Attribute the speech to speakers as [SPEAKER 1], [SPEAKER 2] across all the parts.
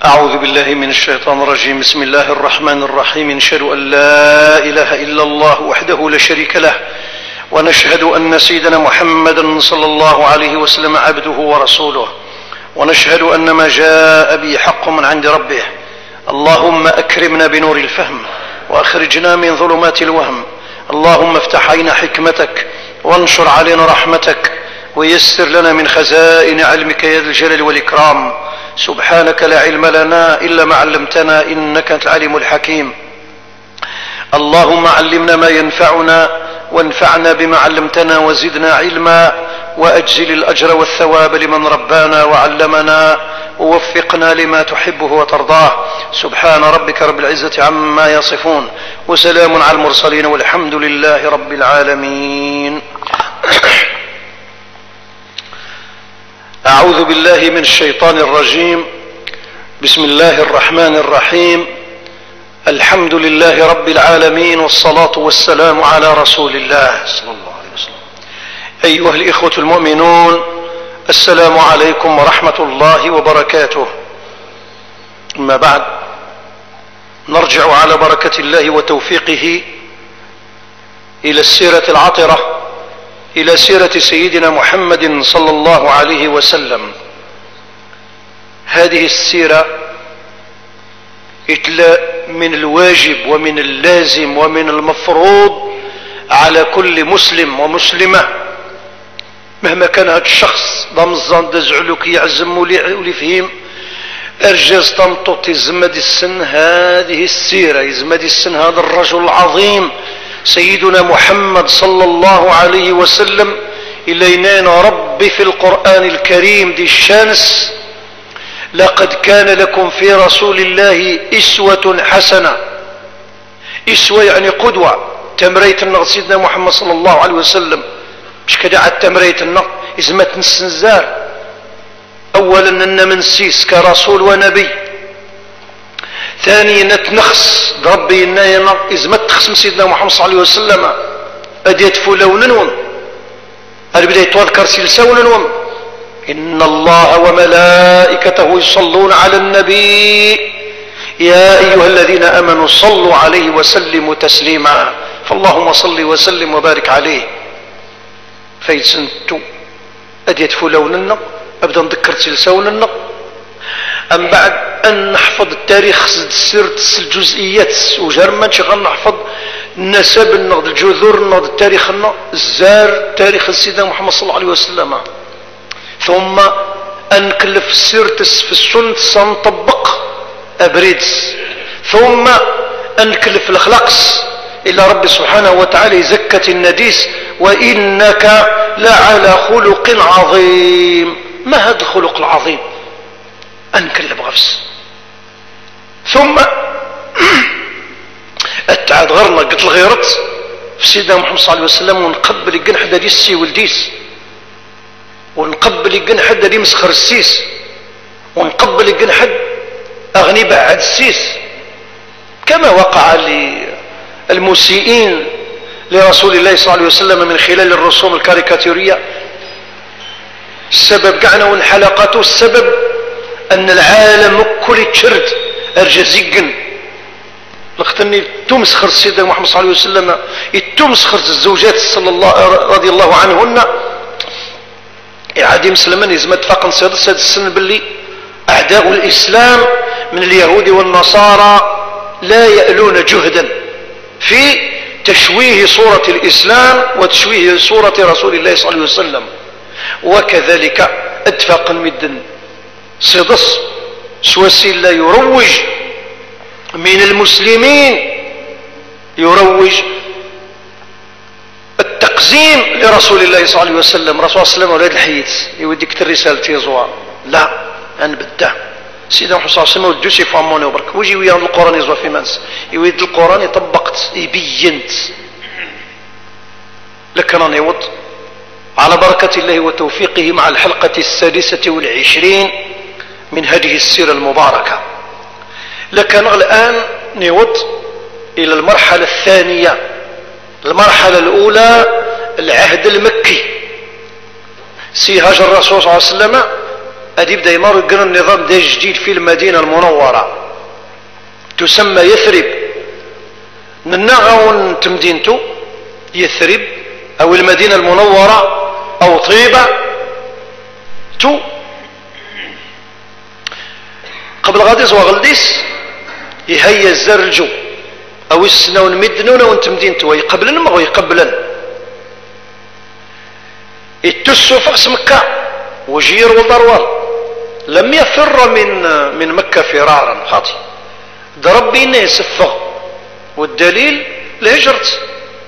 [SPEAKER 1] أعوذ بالله من الشيطان الرجيم. بسم الله الرحمن الرحيم. نشهد أن لا إله إلا الله وحده لا شريك له، ونشهد أن سيدنا محمدا صلى الله عليه وسلم عبده ورسوله، ونشهد أن ما جاء به حق من عند ربه. اللهم أكرمنا بنور الفهم، وأخرجنا من ظلمات الوهم. اللهم افتح علينا حكمتك، وانشر علينا رحمتك، ويسر لنا من خزائن علمك يا ذا الجلال والإكرام. سبحانك لا علم لنا إلا ما علمتنا، إنك أنت العليم الحكيم. اللهم علمنا ما ينفعنا، وانفعنا بما علمتنا، وزدنا علما، وأجزل الأجر والثواب لمن ربانا وعلمنا، ووفقنا لما تحبه وترضاه. سبحان ربك رب العزة عما يصفون، وسلام على المرسلين، والحمد لله رب العالمين. أعوذ بالله من الشيطان الرجيم. بسم الله الرحمن الرحيم. الحمد لله رب العالمين، والصلاة والسلام على رسول الله صلى الله عليه وسلم. أيها الإخوة المؤمنون، السلام عليكم ورحمة الله وبركاته. أما بعد، نرجع على بركة الله وتوفيقه إلى السيرة العطرة، إلى سيرة سيدنا محمد صلى الله عليه وسلم. هذه السيرة من الواجب ومن اللازم ومن المفروض على كل مسلم ومسلمة، مهما كان هذا الشخص ضمزان دزعلك يعزم ولي فهم أرجاز تنطط يزمد السن هذه السيرة، يزمد السن هذا الرجل العظيم سيدنا محمد صلى الله عليه وسلم. إلينا ربي في القرآن الكريم دي الشانس: لقد كان لكم في رسول الله إسوة حسنة. إسوة يعني قدوة. تمريت النغ سيدنا محمد صلى الله عليه وسلم مش كده عاد تمريت النغ إزمت نسنزار. أولا أن منسيس كرسول ونبي، ثانيا نتنخص ربي إننا إزمت تخصم سيدنا محمد صلى الله عليه وسلم أديت فلوننهم البداية تذكر سلسوننهم: إن الله وملائكته يصلون على النبي يا أيها الذين آمنوا صلوا عليه وسلموا تسليما. فاللهم صل وسلم وبارك عليه. فيتسنتو أديت فلوننا أبدا نذكر سلسوننا. أم بعد أن نحفظ التاريخ سيرة الجزئيات وجرما شغل نحفظ النسب النقد الجذور النقد التاريخ الزار تاريخ سيدنا محمد صلى الله عليه وسلم. ثم أن نكلف السيرة في السنة سنطبق أبريد، ثم أن نكلف الأخلاقس إلى رب سبحانه وتعالى زكة النديس: وإنك لعلى خلق عظيم. ما هذا الخلق العظيم؟ أنكلب غفس. ثم أتعاد غرنا قلت الغيرت في سيدنا محمد صلى الله عليه وسلم، ونقبل الجنح دا دي السي والديس، ونقبل الجنح دا دي مسخر السيس، ونقبل الجنح أغني بعد السيس، كما وقع للمسيئين لرسول الله صلى الله عليه وسلم من خلال الرسوم الكاريكاتيرية. السبب قعنا والحلقات، السبب أن العالم كل تشرد أرجزيقن لقتني تمسخر سيدنا محمد صلى الله عليه وسلم، تمسخر الزوجات صلى الله رضي الله عنهن. عادي مسلمان يزمد فقط سادس السنة باللي أعداء الإسلام من اليهود والنصارى لا يألون جهدا في تشويه صورة الإسلام وتشويه صورة رسول الله صلى الله عليه وسلم. وكذلك أدفاق مدن صدص سواسيل لا يروج من المسلمين، يروج التقزيم لرسول الله صلى الله عليه وسلم. رسول الله صلى الله عليه وسلم الحيث يوديك الرسالة تيزوا لا أنبدا سيدنا محمد صلى الله عليه وسلم ودوسي فاموني وبرك ويجي ويا القرآن يزوا في منس يويد القرآن يطبقت يبينت. لكن أنا يوض على بركة الله وتوفيقه مع الحلقة 26 من هذه السيرة المباركة. لكن الآن نود إلى المرحلة الثانية. المرحلة الأولى العهد المكي، سيهاج الرسول صلى الله عليه وسلم أدي يبدأ يمر يقرن النظام ده جديد في المدينة المنورة تسمى يثرب. ننغون تمدينته يثرب أو المدينة المنورة أو طيبة تو قبل غاديس وغلديس يهيا الزرجو أو السنون مدنون وانتمدينته ويقبلن ما ويقبلن يتسو فأس مكة وجير وضروال لم يفر من مكة فرارا خاطي دربي إنه يسفغ والدليل لهجرت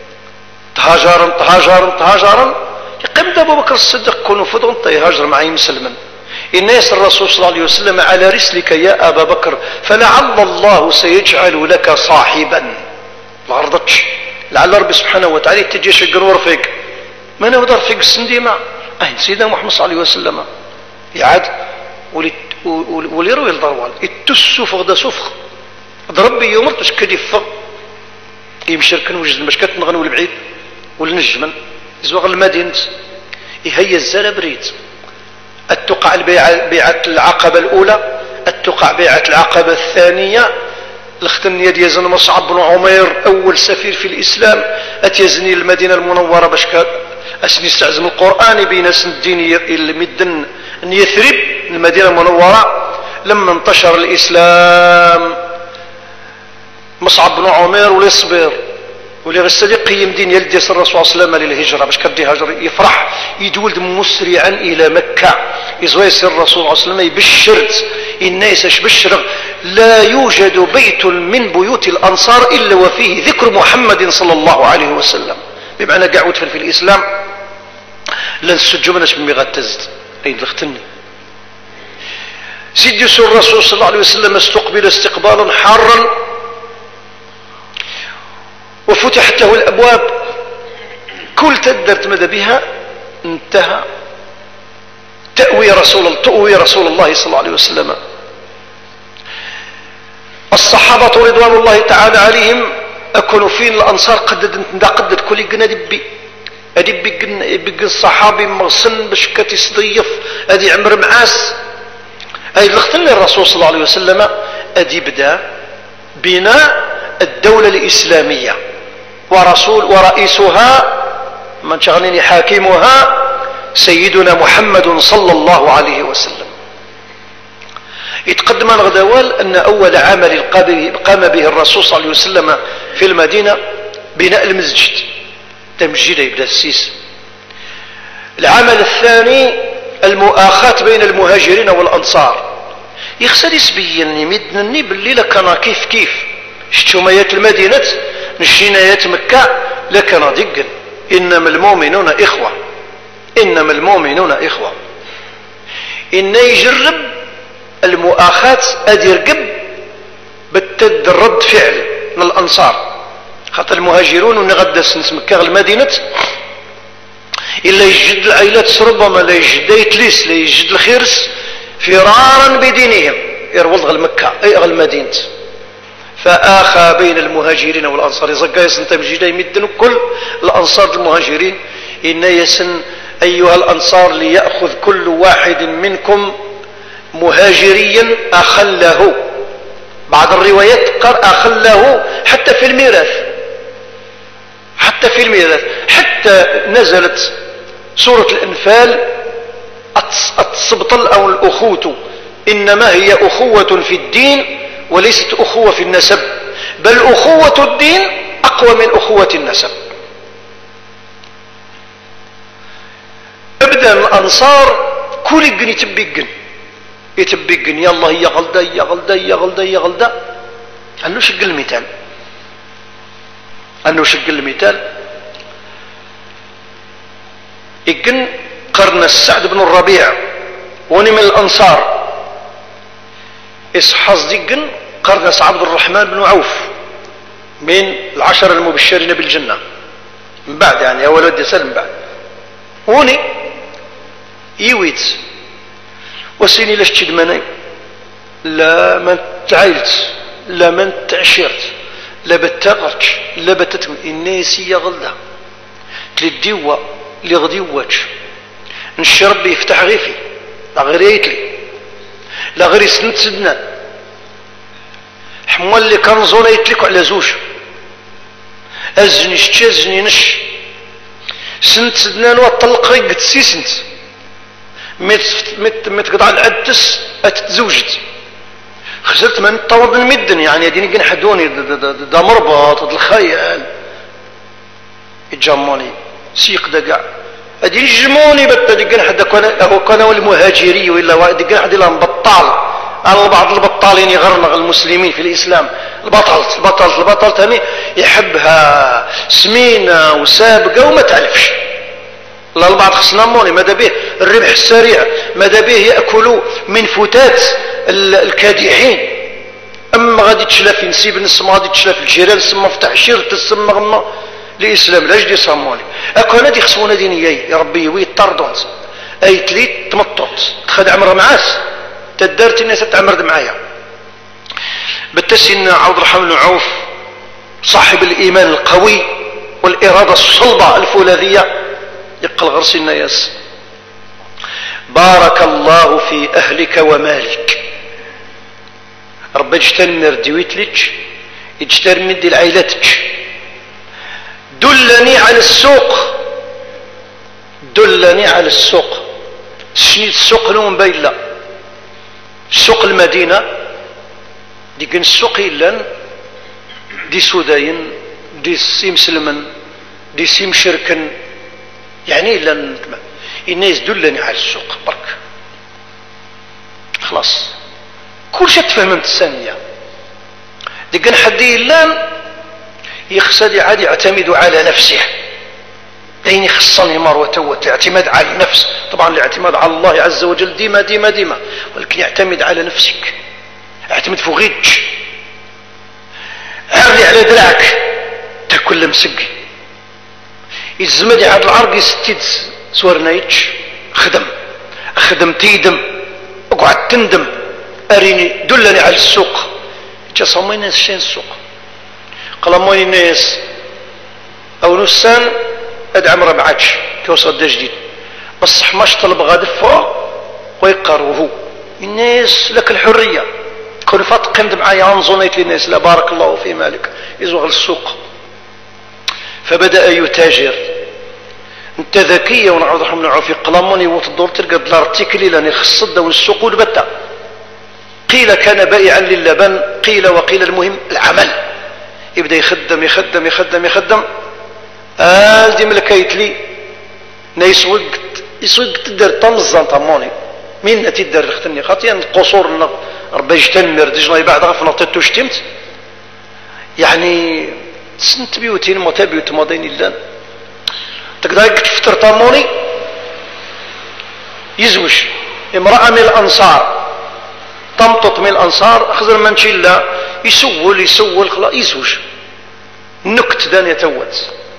[SPEAKER 1] تهاجرا يقيم أبو بكر الصديق كونوا فضغن يهاجر معي مسلما الناس الرسول صلى الله عليه وسلم على رسلك يا أبا بكر فلعل الله سيجعل لك صاحبا ما رضتش لعل ربي سبحانه وتعالى تجيش القنور فيك ما نقدر فيك السنديمة سيدنا محمد صلى الله عليه وسلم يعاد وليروي الضروال التسو فغدا سفخ ربي يومرتش كدفق يمشركن وجد المشكات نغنو البعيد والنجمن زوغ المدينة هي الزالة بريد التقع بيعة العقبة الأولى التقع بيعة العقبة الثانية الختن يد يزن مصعب بن عمير أول سفير في الإسلام أتيزني المدينة المنورة باش أسني استعزم القرآن بين سن الدين المدن يثرب المدينة المنورة لما انتشر الإسلام مصعب بن عمير وليصبر ولي الصديق يمدين يلدي الرسول صلى الله عليه وسلم للهجرة باش كدي هاجر يفرح يدولد مسرعا إلى مكة يزويس الرسول صلى الله عليه وسلم يبشرت الناس بشر لا يوجد بيت من بيوت الأنصار إلا وفيه ذكر محمد صلى الله عليه وسلم بمعنى قاعد في الإسلام لن السجو مناش بمغتزد أي دلختني سيدي الرسول صلى الله عليه وسلم استقبل استقبالا حارا وفتحت له الأبواب كل تدرت مدى بها انتهى تأوي رسول الله صلى الله عليه وسلم. الصحابة رضوان الله تعالى عليهم أكونوا فين الأنصار قدد كل قنا دبي أدي الصحابي مغسن باش كتستضيف أدي عمر معاس أي لختن الرسول صلى الله عليه وسلم أدي بدأ بناء الدولة الإسلامية ورئيسها من شغلني حاكمها سيدنا محمد صلى الله عليه وسلم. يتقدم الغدوال أن أول عمل قام به الرسول صلى الله عليه وسلم في المدينة بناء المسجد تمجيد يبدأ السيس. العمل الثاني المؤاخاة بين المهاجرين والأنصار يخسر يسبيا يمدنني باللي لكنا كيف شتوميات المدينة نشينايات مكة لكنا دقا إنما المؤمنون إخوة إن يجرب المؤاخاة أديرقب بالتد الرد فعل من الأنصار خاطر المهاجرون ونغدس نسمكا المدينة إلا يجد العائلات ربما لا يجد يتليس لا يجد الخيرس فرارا بدينهم يرولد غل مكة أي غل المدينة فآخى بين المهاجرين والأنصار زقا يسن تمجيدا يمدن كل الأنصار المهاجرين إن يسن أيها الأنصار ليأخذ كل واحد منكم مهاجريا أخله. بعض الروايات قال أخله حتى في الميراث حتى نزلت سورة الأنفال التسبطل أو الأخوة إنما هي أخوة في الدين وليست أخوة في النسب بل أخوة الدين أقوى من أخوة النسب. ابدأ الأنصار كل يقن يتبقن يلا هي غلدة أنه شق المثال يقن قرن السعد بن الربيع وني من الأنصار إصحاص ديقن قرن عبد الرحمن بن عوف من العشر المبشرين بالجنة من بعد يعني أول ودي سلم بعد وني يويت وسيني لاش تشدمني لا من تعيلت لا من تعشرت لا بتقرش لا بتتم الناس يغلى تلديوة لغديوة نشرب يفتح غيفي غريت لي لا غير سنت سدنان حمال اللي كان زونا يتلكوا على زوج ازني شتي ازني نش سنت سدنان وطلق غير قد سي سنت مت قطع العدس اتتزوجت خسرت من طرد المدن يعني هذين كان حدوني دا مربط الخيال يتجموني سيق دقع هذين يجموني بدا كان حدا كان المهاجري ولا واحد كان حد لهم بطال على بعض البطالين يغرنغ المسلمين في الاسلام البطل ثاني يحبها سمينه وسابقه وما تعرفش لا البعض خصنا موني ماذا به الربح السريع ماذا به ياكلوا من فتات الكادحين اما غادي تشلا في نسيب نسمى غادي تشلا في الجيران سما فتح شير تسمى غما الاسلام لاش دي صاموني اكو نادي خصونا دينيي يا ربي ويطردون اي تليت تمطط تخد عمره معاس تدارتي الناس تعمرد معايا بالتسين عبد الرحمن بن عوف صاحب الايمان القوي والاراده الصلبه الفولاذيه يقل غرس الناس بارك الله في اهلك ومالك رب اجتنمر ديويتلك اجتنمر دي لعيلتك دلني على السوق شنيت السوق نوم بايلا سوق المدينة دي كان السوق إلا دي سوداين دي سيم سلمن دي سيم شركن يعني إلا الناس دلني على السوق برك خلاص كل شيء تفهمت الثانية دي كان حدي إلا يخسد عادي يعتمد على نفسه لين يخصني مروة اعتماد على النفس طبعا الاعتماد على الله عز وجل ديما ولكن يعتمد على نفسك اعتمد فوقيك عري على دراعك تاكل مسقي يزمدي على العرق يستيد سورنايتش خدم تيدم اقعد تندم اريني دلني على السوق تصمي الناس شين السوق قلموني الناس او نسان ادعم ربعاتش توصل دا جديد بصح ماش طلب غادي فوق ويقروه الناس لك الحريه كل فات قمت معايا انظنيت للناس لا بارك الله في مالك يزوغ للسوق فبدا يتاجر انت ذكيه ونعوذ رحمه الله في قلموني وتدور تلقى الارتيكل لاني خصت دون السوق والبتة قيل كان بائعا للبن قيل وقيل المهم العمل يبدا يخدم دي ملكايت لي يسوق تدير طمزان طموني مين تدير اختني خاطيا القصور ربي يجتنمر ديجنا بعد غفنا تتو شتمت يعني سنت بيوتين متابيوت ماضين اللان تقدر تفتر طموني يزوج امرأة من الأنصار تمطط من الأنصار أخذر من شلا يسول خلاص يزوج نكت دان يتوت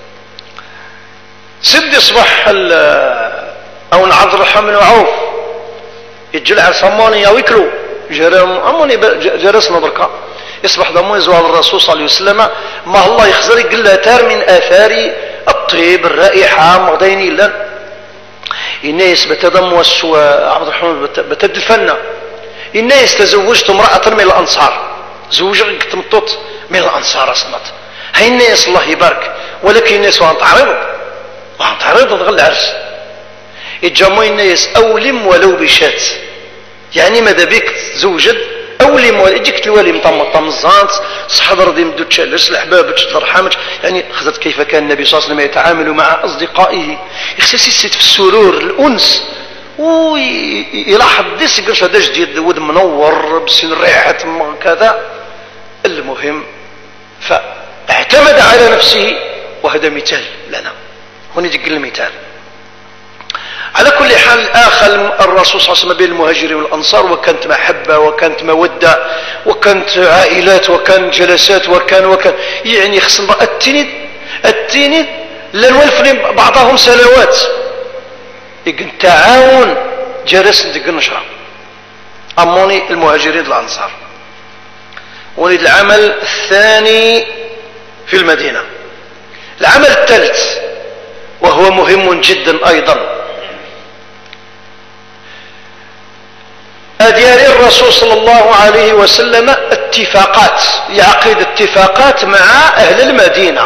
[SPEAKER 1] سد يصبح او نعرض الرحمن وعوف يتجلع صموني او يكلو اموني جرسنا بركة يصبح ضمون زوال الرسول صلى الله عليه وسلم ما الله يخزر يقول له تار من اثار الطيب الرائحة مغدين الا الناس بتدموس وعبد الرحمن بتدفنا الناس تزوجت امرأة من الانصار زوجك تمطط من الانصار اصمت هاي الناس الله يبارك ولكن الناس وان تعرضوا غير العرس يتجمعوا الناس اولم ولو بشات يعني ماذا بك زوجد اولم ولو يجيك الوالي مطمزانت صحاب رضي مدو تشالس الاحباب تترحمك يعني خذت كيف كان النبي صلى الله عليه وسلم يتعامل مع اصدقائه يخسس يسيت في السرور الانس ويلاحظ ديس يقول هذا جديد ود منور بسن ريحه كذا المهم فاعتمد على نفسه وهذا مثال لنا هنا يقول المثال على كل حال آخل الرسول صلى الله عليه وسلم بين المهاجرين والأنصار وكانت محبة وكانت مودة وكانت عائلات وكان جلسات وكان يعني خصنا التيني لنولفني بعضهم سنوات يقول تعاون جلس ندق نشرة أموني المهاجرين والأنصار ولد العمل الثاني في المدينة العمل الثالث وهو مهم جدا أيضا ديال الرسول صلى الله عليه وسلم اتفاقات، يعقد اتفاقات مع أهل المدينة.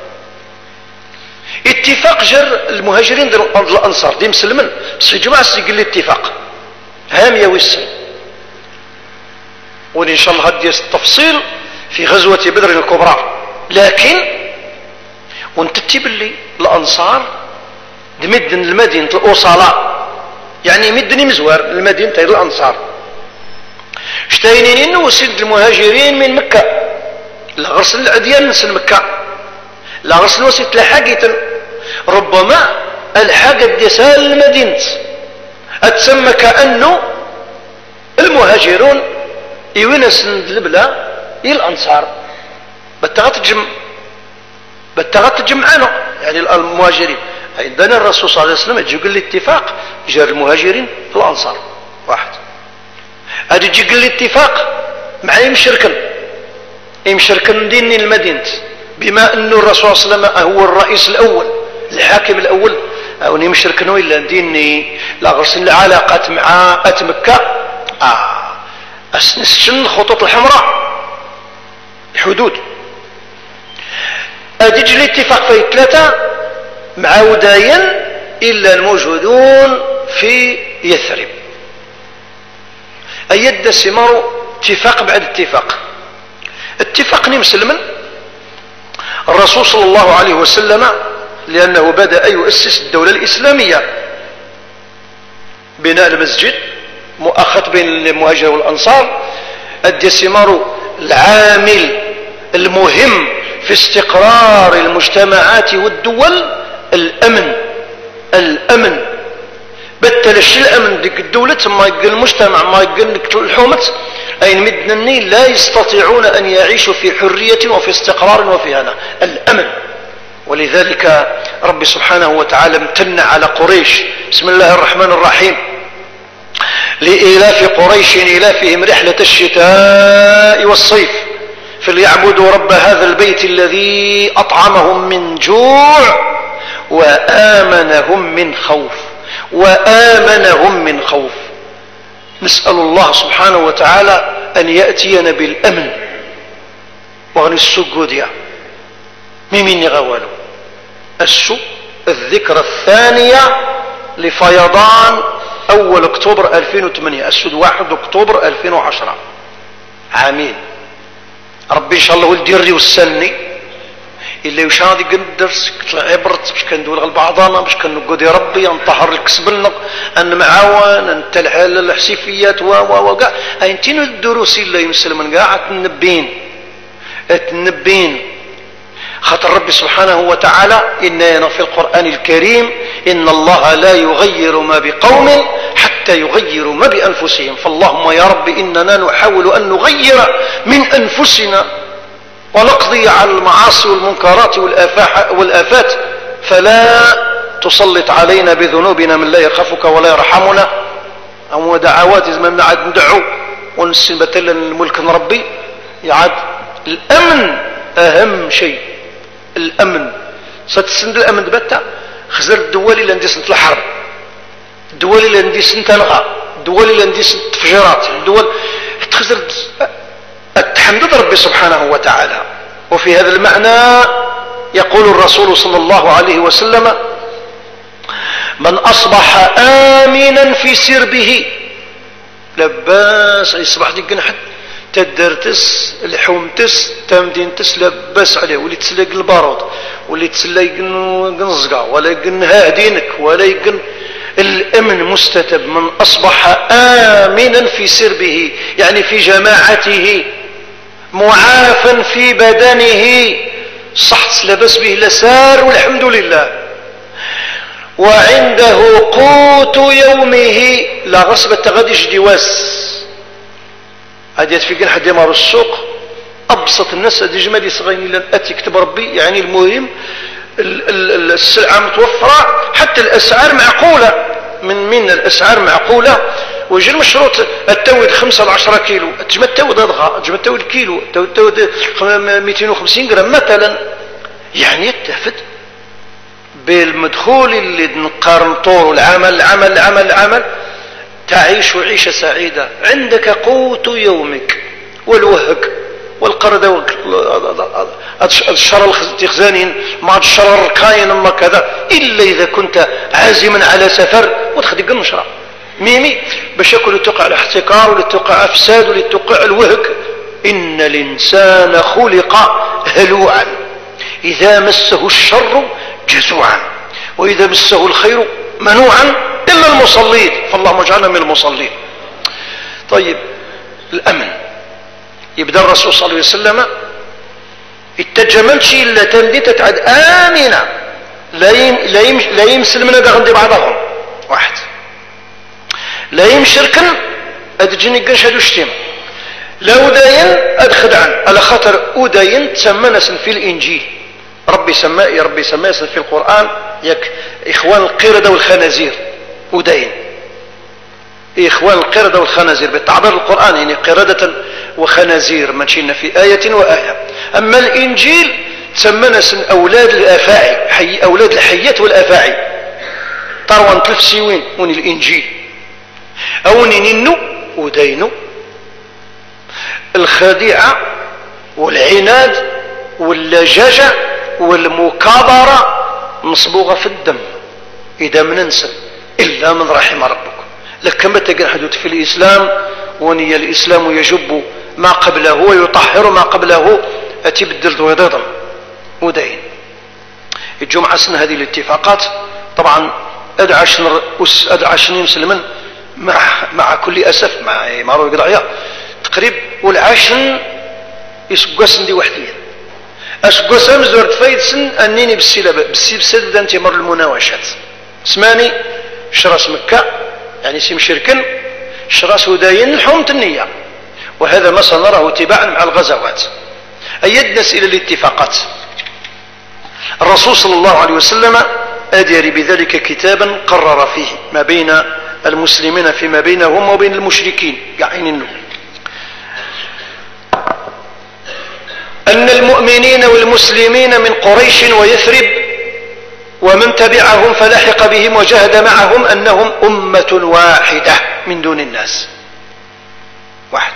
[SPEAKER 1] اتفاق جر المهاجرين ديال الأنصار دي مسلمين، بس في جماعة سيقول لي اتفاق هامية ويسن، وإن شاء الله هدي التفصيل في غزوة بدر الكبرى. لكن ونتتي باللي الأنصار دمدن المدينة الأصلاء، يعني مدني مزوار المدينة تاع الأنصار، شتاينين وسيد المهاجرين من مكة، لا غرسل العديان نسل مكة، لا غرسل وسيد لحاقيتا، ربما الحاقة ديسال المدينة أتسمى كأنه المهاجرون يونس البلا الأنصار بتغت جمعنا، يعني المهاجرين عندنا الرسول صلى الله عليه وسلم يقول لي اتفاق جار المهاجرين في الأنصار واحد، هذا يقول لي اتفاق مع يمشركن ديني المدينة، بما أنه الرسول صلى الله عليه وسلم هو الرئيس الأول الحاكم الأول، أو يمشركنوا إلا ديني لا غرسل العلاقات مع مكة أسنسشن الخطوط الحمراء الحدود. أدج الاتفاق في ثلاثة مع وداين إلا الموجودون في يثرب، أيد السمار اتفاق بعد اتفاق مسلما الرسول صلى الله عليه وسلم، لأنه بدأ يؤسس الدولة الإسلامية، بناء المسجد مؤخت بين المهاجر والأنصار، أدى السمار العامل المهم في استقرار المجتمعات والدول الأمن بتلش الأمن ديك الدولة ما يقل المجتمع ما يقل الحومة أين مدنني لا يستطيعون أن يعيشوا في حرية وفي استقرار وفي هنا الأمن. ولذلك رب سبحانه وتعالى امتن على قريش. بسم الله الرحمن الرحيم: لإيلاف قريش إيلافهم رحلة الشتاء والصيف فليعبدوا رب هذا البيت الذي أطعمهم من جوع وآمنهم من خوف. نسأل الله سبحانه وتعالى أن يأتينا بالأمن وغني السجودية ممن يغوالوا الذكرى الثانية لفيضان أول أكتوبر 2008 السود 1 أكتوبر 2010 عامين. ربي إن شاء الله ولدي الري والسني إلا يشاهد يقن الدرس كتلا عبرت باش كندول غل بعضانا باش كنقود يا ربي نطهر الكسب لنا أن معاون نتلع الحسيفيات وقع أنتين الدروس إلا يمسل من قاعة النبين خاطر ربي سبحانه وتعالى إننا في القرآن الكريم إن الله لا يغير ما بقوم حتى يغيروا ما بأنفسهم. فاللهم يا رب إننا نحاول أن نغير من أنفسنا ونقضي على المعاصي والمنكرات والآفات فلا تسلط علينا بذنوبنا من لا يخافك ولا يرحمنا. أو دعوات من نعد ندعو ونسن بتلا الملك ربي يعد الأمن أهم شيء. الأمن ستسند الأمن دبتا خزر الدول اللي عندي سنة الحرب، الدول اللي عندي سنة الغاء، الدول اللي عندي سنة تفجيرات، الدول تخزر التحمد ربي سبحانه وتعالى. وفي هذا المعنى يقول الرسول صلى الله عليه وسلم: من أصبح آمنا في سربه لباس يصبح ديك جنحت تدرتس الحومتس تمدينتس لباس عليه واللي تسلق البارود واللي تسلق قنزقا ولا يقن هادينك ولا يقن الأمن مستتب. من أصبح آمنا في سربه يعني في جماعته معافا في بدنه صحت لبس به لسار والحمد لله وعنده قوت يومه لا غصبة غاديش ديواس هذه في حد يمر السوق أبسط الناس هذه جمالي صغيرين لن أتي كتب ربي يعني المهم السلعة متوفرة حتى الأسعار معقولة من الأسعار معقولة ويجي المشروط التود 5 ل 10 كيلو تجمع التود هذا تجمع التود كيلو التود 250 جرام مثلا يعني يتفد بالمدخول اللي نقارن طول العمل تعيش عيشة سعيدة، عندك قوت يومك والوهك والقردة الشر التخزانين مع الشر الكاين اما كذا، إلا إذا كنت عازما على سفر وتخدق النشرة ميمي باش ياكل توقع الاحتكار ولتوقع افساد ولتوقع الوهك. إن الإنسان خلق هلوعا إذا مسه الشر جزوعا وإذا مسه الخير منوعا إلا المصلين، فاللهم اجعلنا من المصلين. طيب الأمن، يبدأ الرسول صلى الله عليه وسلم التجملش إلا تمدي تتعد آمنة لا يمسل من غندي بعضهم واحد لا يمشركن أدجني قنش هدو شتيم لا أداين أدخدعن على خاطر أداين تسمى نسن في الإنجيل، ربي سماه في القرآن يك إخوان القردة والخنازير. أداين إخوان القردة والخنازير بالتعبير القرآن يعني قردة وخنازير منشينا في آية وآية. أما الإنجيل تسمى نسن أولاد الأفاعي، أولاد الحيات والأفاعي طروان تلف سيوين ون الإنجيل أوني ننو ودينو الخديعة والعناد واللجاجة والمكابرة مصبوغة في الدم إذا من ننسى إلا من رحم ربك. لكن متى حدث في الإسلام وني الإسلام يجب ما قبله ويطهر ما قبله أتبدل ويضم ودين. الجمعة سنة هذه الاتفاقات طبعا أدعشن مسلما مع كل أسف مع روي قضايا تقريب والعشن يسقسن دي وحديا أسقسن زورت فايدسن أنيني بالسلب دان تمر المناوشات اسماني شراس مكة يعني سيم شركن شراس هداين حومة النية، وهذا ما سنراه تباعا مع الغزوات. أيدنا إلى الاتفاقات. الرسول صلى الله عليه وسلم أدير بذلك كتابا قرر فيه ما بين المسلمين فيما بينهم وبين المشركين يعني أن المؤمنين والمسلمين من قريش ويثرب ومن تبعهم فلحق بهم وجاهد معهم أنهم أمة واحدة من دون الناس واحد،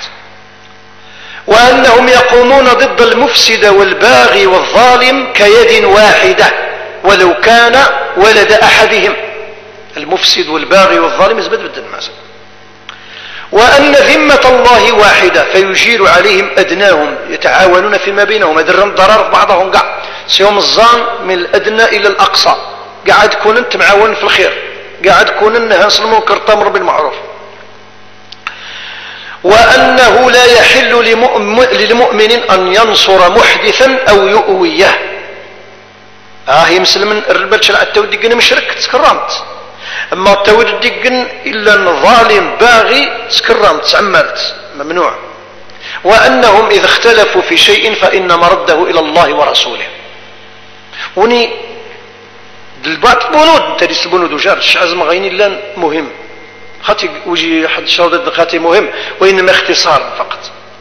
[SPEAKER 1] وأنهم يقومون ضد المفسد والباغي والظالم كيد واحدة ولو كان ولد أحدهم. المفسد والباغي والظالم يزبد بالدماس. وأن ذمة الله واحدة فيجير عليهم أدناهم يتعاونون فيما بينهم أدرهم ضرر بعضهم قاع سيوم الظان من الأدنى إلى الأقصى قاعد كون أنت معاون في الخير قاعد كون أنها المنكر تأمر بالمعروف. وأنه لا يحل للمؤمن أن ينصر محدثا أو يؤويه. هي مسلم الربال شرع التود دقن مشرك تكرمت، أما التود دقن إلا ظالم باغي تكرمت تعملت ممنوع. وأنهم إذا اختلفوا في شيء فإن مرده إلى الله ورسوله. وني البعض بنود تريس البنود وجار الشعز مغيني لان مهم خاطي وجي حد شاودد خاطي مهم وإنما اختصار فقط.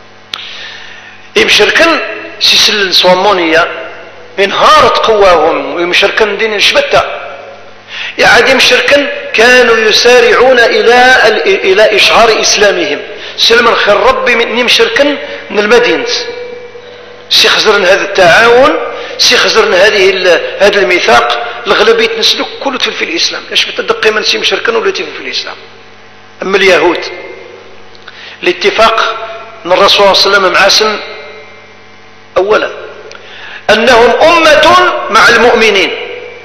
[SPEAKER 1] يمشركن سيسل صومونية انهارت قواهم ويمشركن دين الشبتة يعني يمشركن كانوا يسارعون إلى إشعار إسلامهم سلم خير ربي من يمشركن من المدينة سيخزرن هذا التعاون سيخزرن هذا الميثاق الغلبية نسلك كله في الإسلام لاش بتدقي من سيمشركن ولا في الإسلام. أما اليهود الاتفاق من الرسول صلى الله عليه وسلم مع سن أولا أنهم أمة مع المؤمنين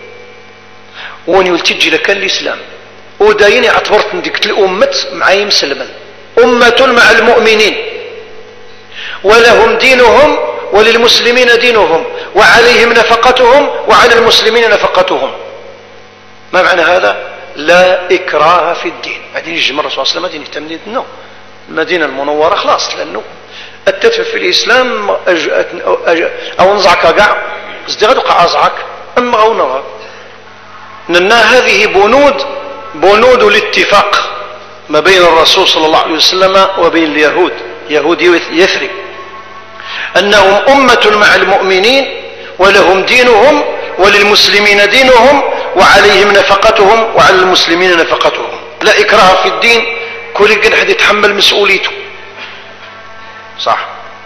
[SPEAKER 1] ونلتجي لك الإسلام وداين اعتبرت ديك الأمة معي مسلما أمة مع المؤمنين ولهم دينهم وللمسلمين دينهم وعليهم نفقتهم وعلى المسلمين نفقتهم. ما معنى هذا؟ لا إكراه في الدين. بعدين يجي الرسول صلى الله عليه وسلم مدينة النو المدينة المنورة خلاص لأنه التدفع في الإسلام أو نزعك قاع ازدغد وقع أزعك أما أو نظر لأن هذه بنود الاتفاق ما بين الرسول صلى الله عليه وسلم وبين اليهود يهود يثرب أنهم أمة مع المؤمنين ولهم دينهم وللمسلمين دينهم وعليهم نفقتهم وعلى المسلمين نفقتهم. لا إكراه في الدين كل كان حد يتحمل مسؤوليته. صح.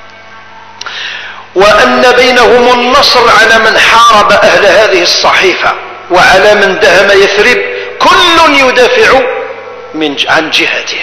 [SPEAKER 1] وأن بينهم النصر على من حارب أهل هذه الصحيفة وعلى من دهم يثرب، كل يدافع عن جهته.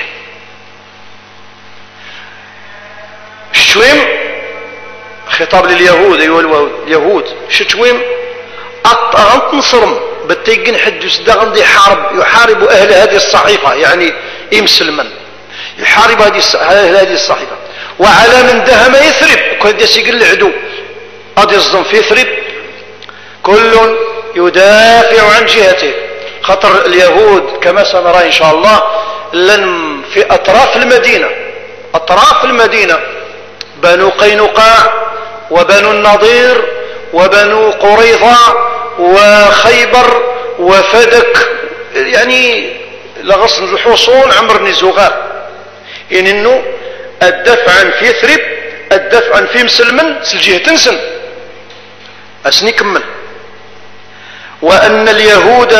[SPEAKER 1] الشويم خطاب لليهود، أيها اليهود شتويم أنصرم بتيجن حد يصدق يحارب أهل هذه الصحيفة، يعني مسلما يحارب أهل هذه الصحيفة، وعلى من دهم يثرب كل يسيق العدو قد يصدم في يثرب، كل يدافع عن جهته. خطر اليهود كما سنرى إن شاء الله لن في أطراف المدينة بنو قينقاع وبنو النضير وبنو قريظة وخيبر وفدك، يعني لغصن الحصول عمر نزوغار، يعني انه الدفع عن في يثرب الدفع عن في مسلمن سلجيه تنسن اسني كمل. وأن اليهود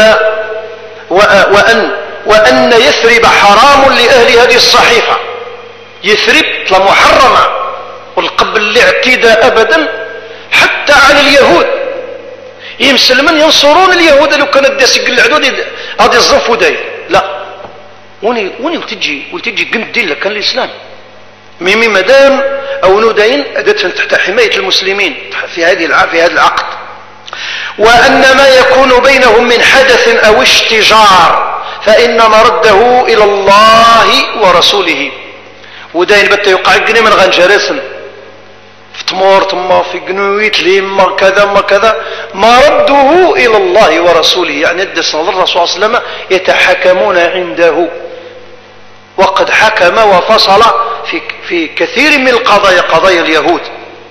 [SPEAKER 1] وأن يثرب حرام لأهل هذه الصحيفة، يثرب محرمة والقبل الاعتداء أبدا حتى على اليهود. يمسلمن ينصرون اليهود لو كانت داسق العدود هذه الظنف وداير، لا وني وتجي قمت دين لك كان الإسلام ميمي مدام أو نودين أدتهم تحت حماية المسلمين في هذا العقد. وأن ما يكون بينهم من حدث أو اشتجار فإن مرده إلى الله ورسوله. وداين بتا يقع قني من غنجرسن في تمور تما في قنويت لما كذا ما كذا، مرده إلى الله ورسوله، يعني الرسول صلى الله عليه وسلم يتحكمون عنده، وقد حكم وفصل في كثير من قضايا اليهود.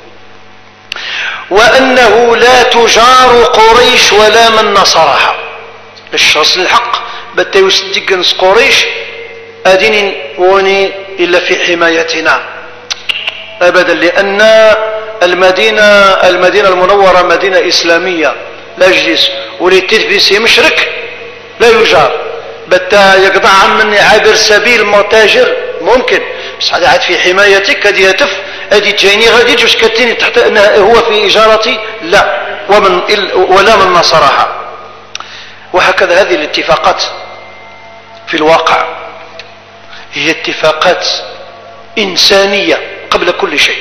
[SPEAKER 1] وأنه لا تجار قريش ولا من نصرها. الشخص الحق بتا يصدق نص قريش أدين وني إلا في حمايتنا أبدا، لأن المدينة المنورة مدينة إسلامية لا جلس وليتلفيسي مشرك لا يجار، بتا يقطع عن عابر سبيل متاجر ممكن، بس هذا عاد في حمايتك هذه يتف هذه جايني غادي جوش كتيني تحت هو في إجارتي لا ولا من نصرها. وهكذا هذه الاتفاقات في الواقع هي اتفاقات إنسانية قبل كل شيء،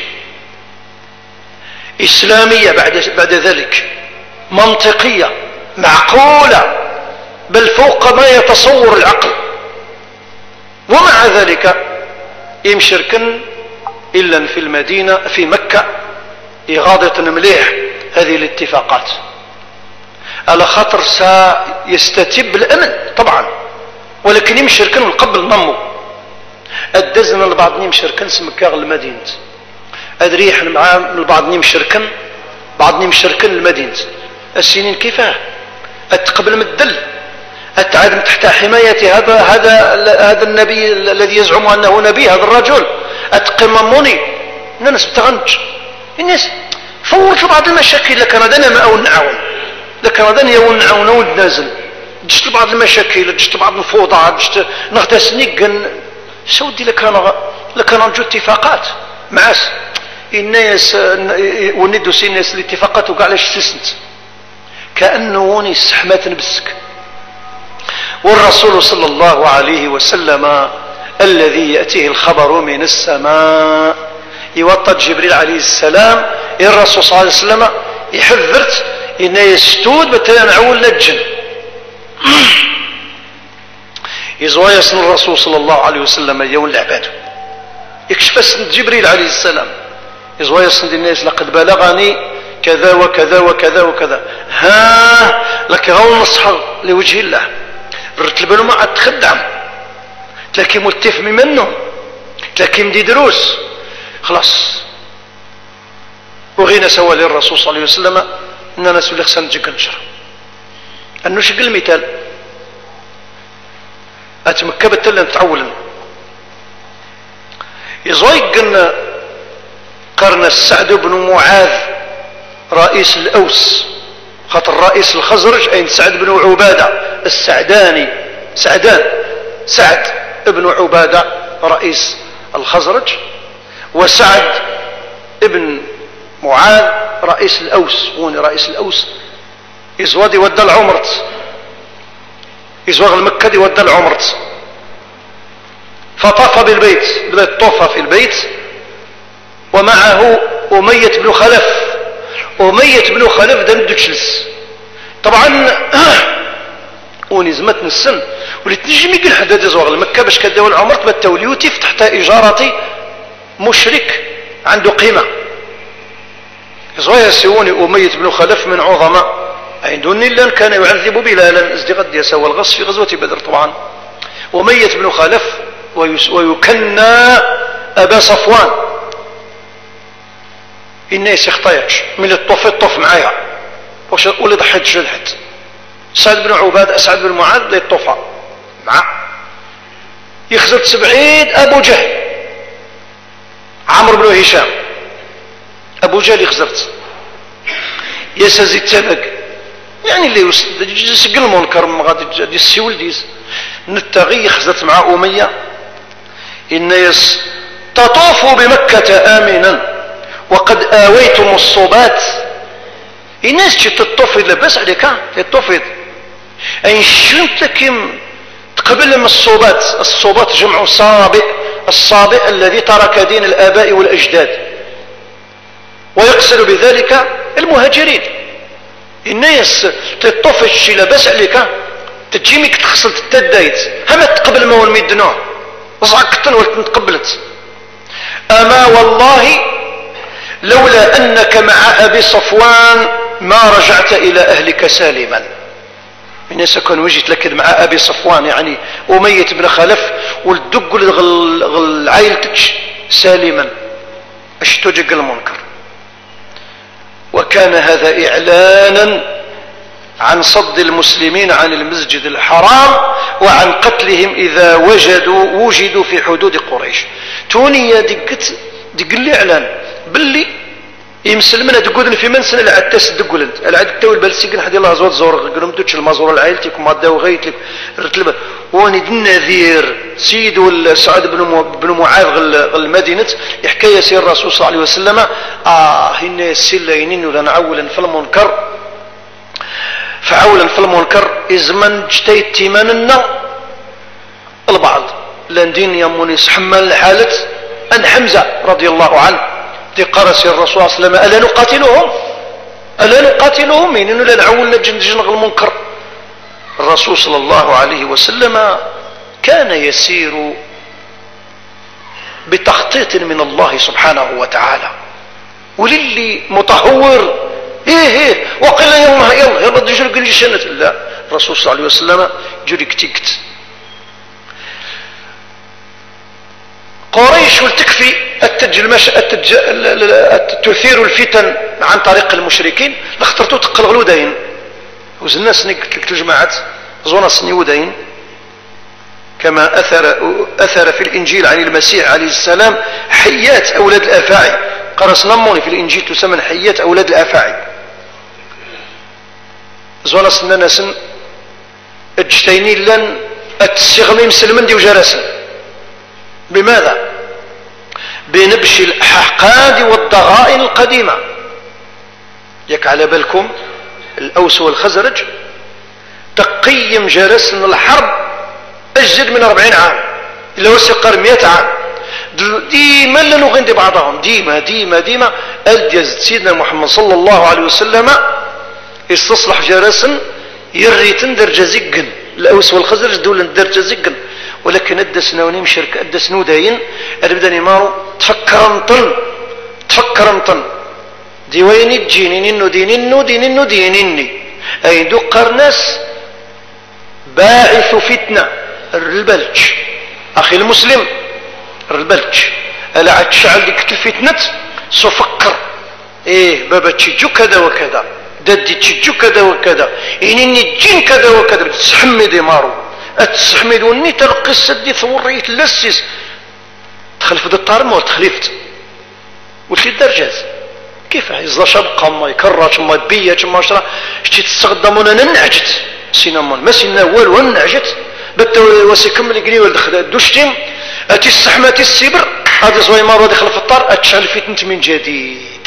[SPEAKER 1] إسلامية بعد ذلك، منطقية معقولة بل فوق ما يتصور العقل. ومع ذلك يمشركن إلا في المدينة في مكة إغاضة مليح هذه الاتفاقات على خاطر سيستتب الأمن طبعا، ولكن يمشركن من قبل نمو الدزن البعض يمشركن سمكاغ المدينة أدريح مع البعض يمشركن بعض يمشركن المدينة السنين كيفاه أتقبل من الدل أتعاد تحت حماية هذا النبي الذي يزعم أنه نبي، هذا الرجل أتقمموني الناس بتغنج الناس فوت بعض المشاكل لكن هذا ما أو نعاون لكن هذا يون نعاون ونازل جشت بعض المشاكل جشت بعض الفوضى جشت نغتسنيق سودي لكان رجو اتفاقات معاس الناس وندوس الناس الاتفاقات وقع ليش تسنت كأنه وني استحمات نبسك. والرسول صلى الله عليه وسلم الذي يأتيه الخبر من السماء يوطد جبريل عليه السلام الرسول صلى الله عليه وسلم يحذرت إنه يستود بتلان عول لجن يزوى يصن الرسول صلى الله عليه وسلم يوم العباد يكشف اسم جبريل عليه السلام يزوى يصن الناس لقد بلغني كذا وكذا وكذا وكذا ها لك غول نصحر لوجه الله رتب له ما تخدم تلاقي متفهم منه تلاقي مدي دروس خلاص وغينا سوى للرسول صلى الله عليه وسلم اننا نسولي خصنا نجي كنشر انه شق المثال اتمكبت لنا تعولا يزويق قلنا قرن السعد بن معاذ رئيس الأوس خاطر رئيس الخزرج أين سعد بن عبادة السعداني سعد بن عبادة رئيس الخزرج، وسعد بن معاذ رئيس الأوس، وني رئيس الأوس يزواد يودى العمرت، يزوغ المكة يودى العمرت، فطاف بالبيت، بدا يطوف في البيت ومعه أمية بن خلف. أمية بن خلف دا ندو تجلس طبعا ونزمت السن وليت نجي ميقل حداد يزوغ المكة باش كداو العمرت بالتوليوتي تحت إجارة مشرك عنده قيمة. يزوغ يسيوني أمية بن خلف من عظماء عندون لان كان يعذب بلالا ازدغد يسوى الغص في غزوة بدر. طبعا أمية بن خلف ويكنى أبا صفوان، الناس يخطيش من الطوف معايا واللي ضحيت جلحت. سعد بن عباد سعد بن معاذ اللي يطوفها مع يخزرت 70 أبو جهل، عمرو بن هشام، أبو جهل يخزرت يسازي التبق يعني اللي يسقل المنكر ما غادي يسي ولديس نتغي يخزرت مع أمية. الناس تطوفوا بمكة آمنا وقد آويتم الصوبات. الناس تطفض لباس عليك تطفض أي شنت كم تقبل من الصوبات. الصوبات جمع صابئ، الصابئ الذي ترك دين الآباء والأجداد، ويقصد بذلك المهاجرين. الناس تطفض شي لباس عليك تجيمك تخصل تتدايت هما تقبل ما والميدنوع وصعقتن ولتنتقبلت. أما والله لولا أنك مع أبي صفوان ما رجعت إلى أهلك سالما. من يسكن وجيت لك مع أبي صفوان يعني أمية بن خلف والدق العائلتك سالما اشتجق المنكر. وكان هذا إعلانا عن صد المسلمين عن المسجد الحرام وعن قتلهم إذا وجدوا في حدود قريش. توني دق الإعلان باللي يمسلمنا تقولن في منسن العد تسدقوا لنت العد التوي البلسيقن حد الله زوات زور قالوا مدوتش المزور لعائلتك وما داو غيتلك رتلبه واني النذير سيد سعد بن معاذ المدينة يحكي سير الرسول صلى الله عليه وسلم هن السلينين ولا نعولا في المنكر فعولا في المنكر إزمن اجتيت تيماننا البعض لاندين يموني حمل حالة أن حمزة رضي الله عنه قرس الرسول صلى الله عليه وسلم ألا نقاتلهم من إنه لا نعولنا جنغ المنكر. الرسول صلى الله عليه وسلم كان يسير بتخطيط من الله سبحانه وتعالى وللي متهور وقال يلا بدي جرق الجنة. لا، الرسول صلى الله عليه وسلم جرق تكت قريش والتكفي تثير الفتن عن طريق المشركين لاخترتوا تقلغلوا داين وزلنا سني قلت لك الجماعات زونا سني وداين كما أثر في الإنجيل عن المسيح عليه السلام حيات أولاد الأفاعي. قرص نموني في الإنجيل تسمى حيات أولاد الأفاعي. زونا سننا سن اجتيني لن التسغمي مسلمن دي وجرسن. بماذا؟ بنبش الأحقاد والضغائن القديمة. يك على بالكم الأوس والخزرج تقيم جرسن الحرب أجد من 40 عام إلا وسقر 100 عام ديما لنغندي بعضهم ديما ألجز سيدنا محمد صلى الله عليه وسلم استصلح جرسن يريتن درجة زقن الأوس والخزرج دولة درجة زقن ولكن أدسنا ونمشرك أدسنو داين أربداني مارو تفكر انطن ديويني دينيني أي دو قرناس باعث فتنة البلج أخي المسلم البلج ألا عاد شعل ديك الفتنة سفكر بابا تشجو كذا وكذا دادي تشجو كذا وكذا إنني الجين كذا وكذا تسحمدي مارو أتسحمد وني تلقي السدي ثوري تلسس تخلف الطار ما تخلفت وشي الدرجات كيف يزلا شبقة ما يكرش ما يبيج ما شرا شتي تستخدمون انا نعجت سينامون ما سينا والو نعجت وسيكمل يقني ولد دوشتم اتي السحمة السبر هذا زوي مرة دخل في الطار اتشعل فتنة من جديد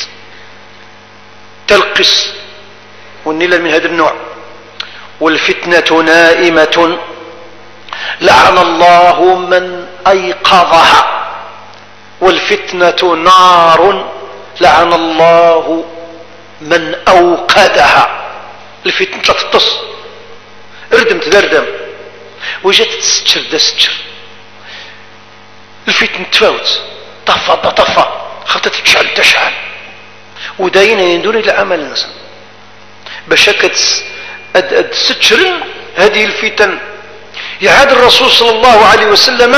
[SPEAKER 1] تلقس والنيلة من هذا النوع والفتنة نائمة لعن الله من أيقظها والفتنة نار لعن الله من أوقدها. الفتنة تطس اردم تدردم وجات تستشر دا ستشر الفتنة تفاوت طفى طفى خلطت تشعل وداين يندون إلى عمل الناس باش تستشر هذه الفتن. يعاد الرسول صلى الله عليه وسلم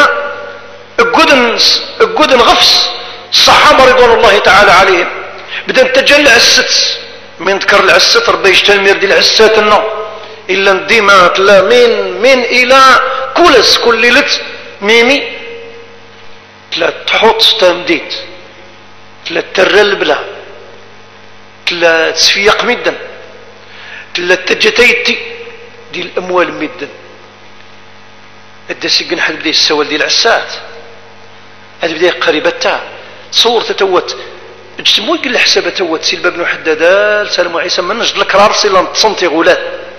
[SPEAKER 1] اقودن غفص الصحابة رضوان الله تعالى عليهم بدأ تجلع الست من ذكر العسات ربي يجتمر دي العسات النوم إلا الدماء تلا من إلى كولس كل ليلة ميمي تلا تحط ستامديد تلا ترل بلا تلا تسفيق مدا تلا تجتيتي دي الأموال مدا الدسي قنحل بدي السوال دي العسات هذه بداية قريبة تاع تصور تتوت اجتموي قل حسابة توت سيلبا بن حدادال سالم عيسى من نجد لك رارسي لنتصنتي غولات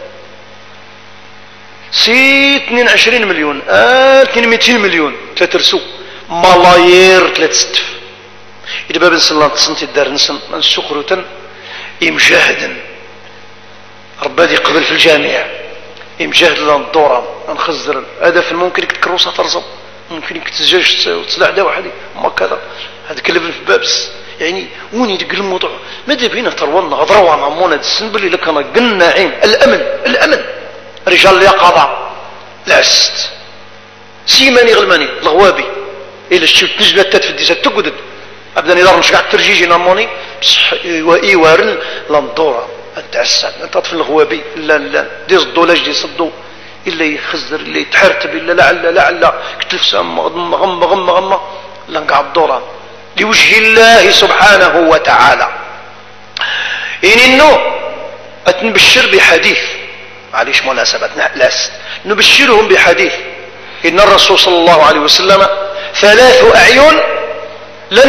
[SPEAKER 1] سي 22 مليون 200 مليون 3 رسو ملايير 3 ستف إذا باب نسل تصنتي الدار نسوق روتن يمجاهدا ربادي قبل في الجامعة يمجاهد لندورا نخزر هذا في الممكن تكروسها ترزم ممكن تزجاج وتسلع دا وحدي ما كذا هذا كلب في بابس يعني وين يدق الموضوع ماذا بينا ترونا غضروا عمونا السنبل لك انا قلنا عين الامن رجال اليقظه العست سيماني غلماني الغوابي الى شفت نجبات في الديسات تقعد ابدا نضر مش قاعد ترجيجي نموني بصح ايوارن لندورا التعسان انت في الغوابي لا ديز الدولاج دي صدو الا يخزر الا يتحرتب الا لعل كتلفس غم لا نقعد الدوران لوجه الله سبحانه وتعالى. إنه أتنبشر بحديث معليش مناسبتنا لاست نبشرهم بحديث إن الرسول صلى الله عليه وسلم 3 أعين لن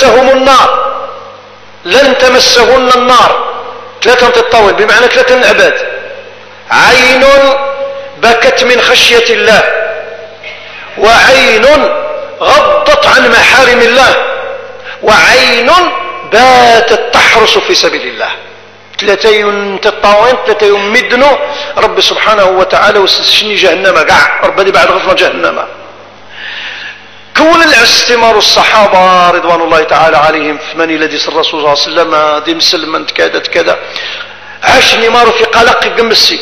[SPEAKER 1] تمسهن النار 3 تطول بمعنى 3 عباد عين بكت من خشية الله وعين غضت عن محارم الله وعين باتت تحرس في سبيل الله 3 تطاوين 3 يمدنوا رب سبحانه وتعالى وسشني جهنم قاع ربي بعد غفنا جهنم. كون الاستمار الصحابة رضوان الله تعالى عليهم في من الذي الرسول صلى الله عليه وسلم دي مسلما كذا عاش نمار في قلق قمسي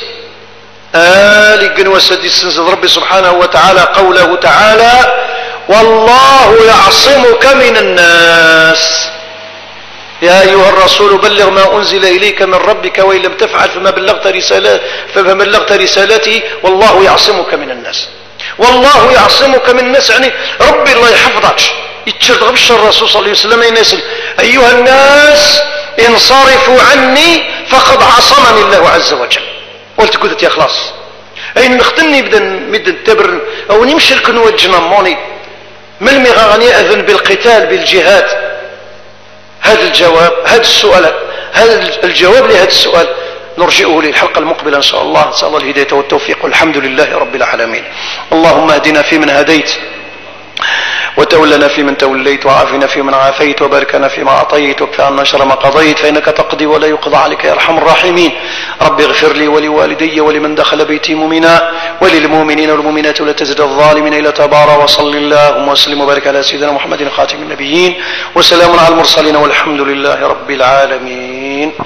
[SPEAKER 1] قنوة دي سنزل ربي سبحانه وتعالى قوله تعالى والله يعصمك من الناس يا أيها الرسول بلغ ما أنزل إليك من ربك وإن لم تفعل فما بلغت رسالته والله يعصمك من الناس. والله يعصمك من الناس يعني ربي الله يحفظك يتشرد غبش الرسول صلى الله عليه وسلم ينسل أيها الناس انصرفوا عني فقد عصمني الله عز وجل قلت قلت يا خلاص أي نختني مدن تبر أو نمشرك نوجنا موني ما المغاني أذن بالقتال بالجهاد. هذا الجواب هذا السؤال هذا الجواب لهذا السؤال نرجئه للحلقة المقبلة إن شاء الله. نسأل الله الهداية والتوفيق والحمد لله رب العالمين. اللهم اهدنا فيمن هديت وتولنا فيمن توليت وعافنا فيمن عافيت وباركنا فيما أعطيت وكفى عنا شر ما قضيت فإنك تقضي ولا يقضى عليك يا أرحم الراحمين. رب اغفر لي ولوالدي ولمن دخل بيتي مؤمنا وللمؤمنين والمؤمنات ولا تزد الظالمين إلا تبارا. وصل اللهم وسلم وبارك على سيدنا محمد خاتم النبيين وسلام على المرسلين والحمد لله رب العالمين.